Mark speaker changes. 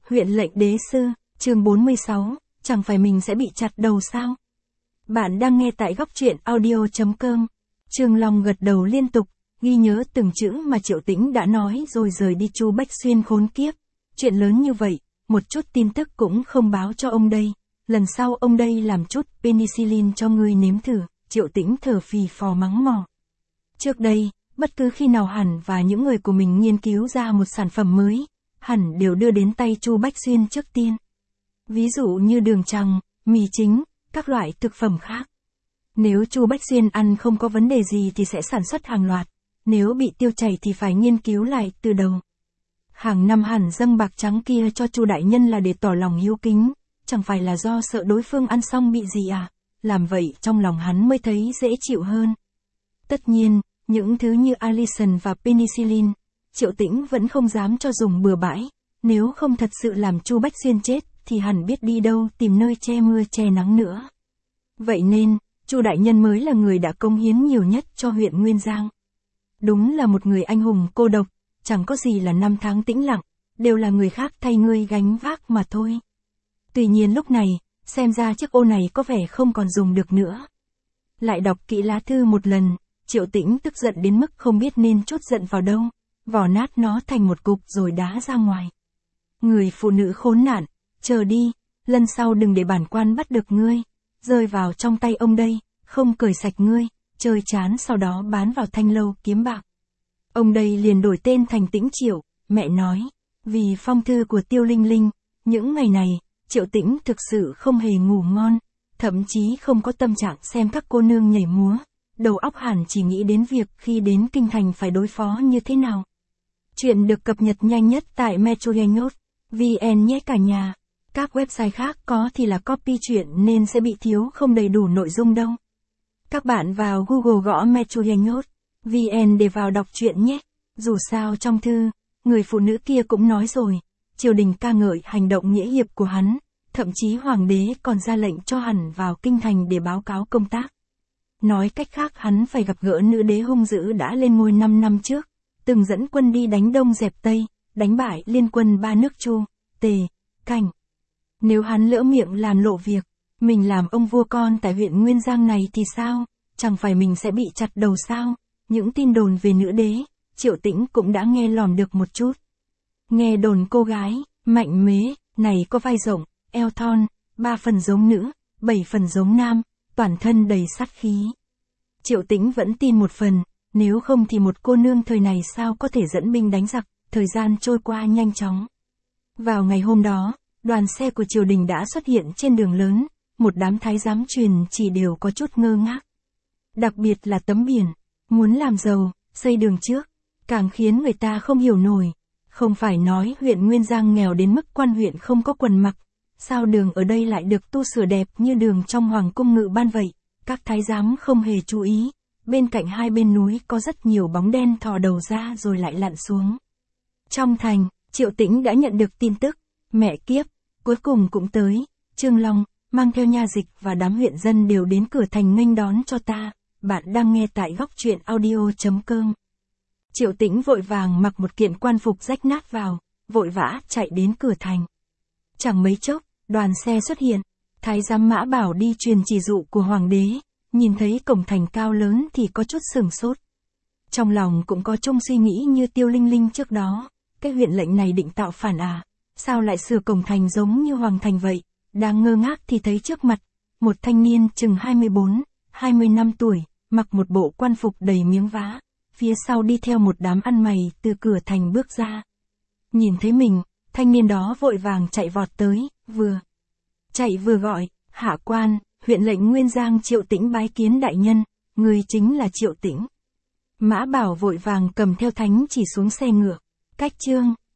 Speaker 1: Huyện lệnh đế sư, chương 46, chẳng phải mình sẽ bị chặt đầu sao? Bạn đang nghe tại góc truyện audio.com. Trương Long gật đầu liên tục, ghi nhớ từng chữ mà Triệu Tĩnh đã nói rồi rời đi. Chu Bách Xuyên khốn kiếp. Chuyện lớn như vậy, một chút tin tức cũng không báo cho ông đây. Lần sau ông đây làm chút penicillin cho ngươi nếm thử. Triệu Tĩnh thở phì phò mắng mỏ. Trước đây, bất cứ khi nào Hẳn và những người của mình nghiên cứu ra một sản phẩm mới, Hẳn đều đưa đến tay Chu Bách Xuyên trước tiên. Ví dụ như đường trắng, mì chính, các loại thực phẩm khác. Nếu Chu Bách Xuyên ăn không có vấn đề gì thì sẽ sản xuất hàng loạt, nếu bị tiêu chảy thì phải nghiên cứu lại từ đầu. Hàng năm Hẳn dâng bạc trắng kia cho Chu đại nhân là để tỏ lòng hiếu kính, chẳng phải là do sợ đối phương ăn xong bị gì à, làm vậy trong lòng hắn mới thấy dễ chịu hơn. Tất nhiên, những thứ như Allicin và penicillin, Triệu Tĩnh vẫn không dám cho dùng bừa bãi, nếu không thật sự làm Chu Bách Xuyên chết thì hẳn biết đi đâu tìm nơi che mưa che nắng nữa. Vậy nên, Chu đại nhân mới là người đã cống hiến nhiều nhất cho huyện Nguyên Giang. Đúng là một người anh hùng cô độc, chẳng có gì là năm tháng tĩnh lặng, đều là người khác thay ngươi gánh vác mà thôi. Tuy nhiên lúc này, xem ra chiếc ô này có vẻ không còn dùng được nữa. Lại đọc kỹ lá thư một lần, Triệu Tĩnh tức giận đến mức không biết nên trút giận vào đâu, vò nát nó thành một cục rồi đá ra ngoài. Người phụ nữ khốn nạn, chờ đi, lần sau đừng để bản quan bắt được ngươi, rơi vào trong tay ông đây, không cởi sạch ngươi, chơi chán sau đó bán vào thanh lâu kiếm bạc. Ông đây liền đổi tên thành Tĩnh Triệu, mẹ nói, vì phong thư của Tiêu Linh Linh, những ngày này, Triệu Tĩnh thực sự không hề ngủ ngon, thậm chí không có tâm trạng xem các cô nương nhảy múa, đầu óc hẳn chỉ nghĩ đến việc khi đến kinh thành phải đối phó như thế nào. Chuyện được cập nhật nhanh nhất tại metronews.vn nhé cả nhà. Các website khác có thì là copy chuyện nên sẽ bị thiếu không đầy đủ nội dung đâu. Các bạn vào Google gõ metronews.vn để vào đọc chuyện nhé. Dù sao trong thư, người phụ nữ kia cũng nói rồi, triều đình ca ngợi hành động nghĩa hiệp của hắn, thậm chí hoàng đế còn ra lệnh cho Hẳn vào kinh thành để báo cáo công tác. Nói cách khác hắn phải gặp gỡ nữ đế hung dữ đã lên ngôi 5 năm trước, từng dẫn quân đi đánh Đông dẹp Tây, đánh bại liên quân ba nước Chu, Tề, Cảnh. Nếu hắn lỡ miệng làm lộ việc, mình làm ông vua con tại huyện Nguyên Giang này thì sao, chẳng phải mình sẽ bị chặt đầu sao? Những tin đồn về nữ đế, Triệu Tĩnh cũng đã nghe lòm được một chút. Nghe đồn cô gái, mạnh mế, này có vai rộng, eo thon, 3 phần giống nữ, 7 phần giống nam, toàn thân đầy sát khí. Triệu Tĩnh vẫn tin một phần, nếu không thì một cô nương thời này sao có thể dẫn binh đánh giặc, thời gian trôi qua nhanh chóng. Vào ngày hôm đó, đoàn xe của triều đình đã xuất hiện trên đường lớn, một đám thái giám truyền chỉ đều có chút ngơ ngác. Đặc biệt là tấm biển, muốn làm giàu, xây đường trước, càng khiến người ta không hiểu nổi. Không phải nói huyện Nguyên Giang nghèo đến mức quan huyện không có quần mặc, sao đường ở đây lại được tu sửa đẹp như đường trong hoàng cung Ngự Ban vậy? Các thái giám không hề chú ý, bên cạnh hai bên núi có rất nhiều bóng đen thò đầu ra rồi lại lặn xuống. Trong thành, Triệu Tĩnh đã nhận được tin tức, mẹ kiếp, cuối cùng cũng tới, Trương Long, mang theo nha dịch và đám huyện dân đều đến cửa thành nghênh đón cho ta. Bạn đang nghe tại góc truyện audio.com. Triệu Tĩnh vội vàng mặc một kiện quan phục rách nát vào, vội vã chạy đến cửa thành. Chẳng mấy chốc, đoàn xe xuất hiện, thái giám Mã Bảo đi truyền chỉ dụ của hoàng đế, nhìn thấy cổng thành cao lớn thì có chút sửng sốt. Trong lòng cũng có chung suy nghĩ như Tiêu Linh Linh trước đó, cái huyện lệnh này định tạo phản à, sao lại sửa cổng thành giống như hoàng thành vậy? Đang ngơ ngác thì thấy trước mặt, một thanh niên chừng 24-25 tuổi, mặc một bộ quan phục đầy miếng vá, phía sau đi theo một đám ăn mày từ cửa thành bước ra. Nhìn thấy mình, thanh niên đó vội vàng chạy vọt tới, vừa chạy vừa gọi, hạ quan, huyện lệnh Nguyên Giang Triệu Tĩnh bái kiến đại nhân, người chính là Triệu Tĩnh. Mã Bảo vội vàng cầm theo thánh chỉ xuống xe ngựa, cách Trương